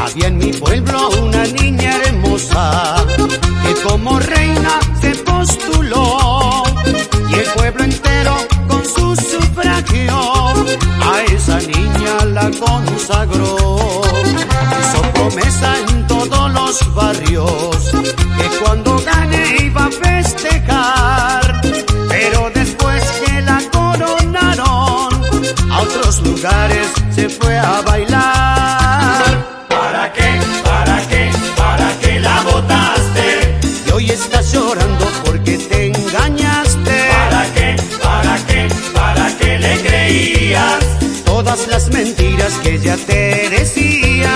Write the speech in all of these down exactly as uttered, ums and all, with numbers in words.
Había en mi pueblo una niña hermosa que como reina se postuló, y el pueblo entero con su sufragio a esa niña la consagró. Hizo promesa en todos los barrios que cuando gane iba a festejar, pero después que la coronaron a otros lugares se fue a bailar. ¿Para qué? ¿Para qué? ¿Para qué la botaste? Y hoy estás llorando porque te engañaste. ¿Para qué? ¿Para qué? ¿Para qué le creías? Todas las mentiras que ella te decía.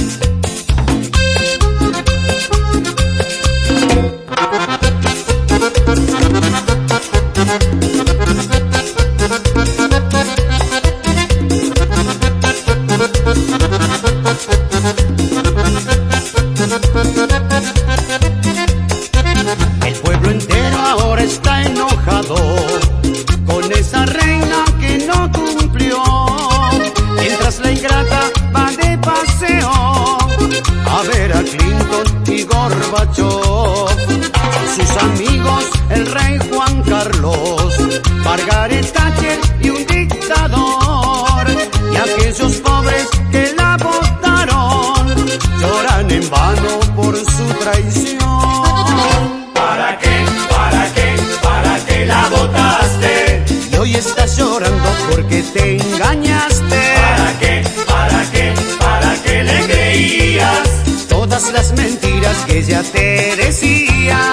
El pueblo entero ahora está enojado con esa reina que no cumplió, mientras la ingrata va de paseo a ver a Clinton y Gorbachov, sus amigos el rey Juan Carlos, Margaret Thatcher y un dictador, y aquellos pobres que la votaron lloran en vano por su traición. ¿Para qué? ¿Para qué? ¿Para qué la botaste? Y hoy estás llorando porque te engañaste. ¿Para qué? ¿Para qué? ¿Para qué le creías? Todas las mentiras que ella te decía.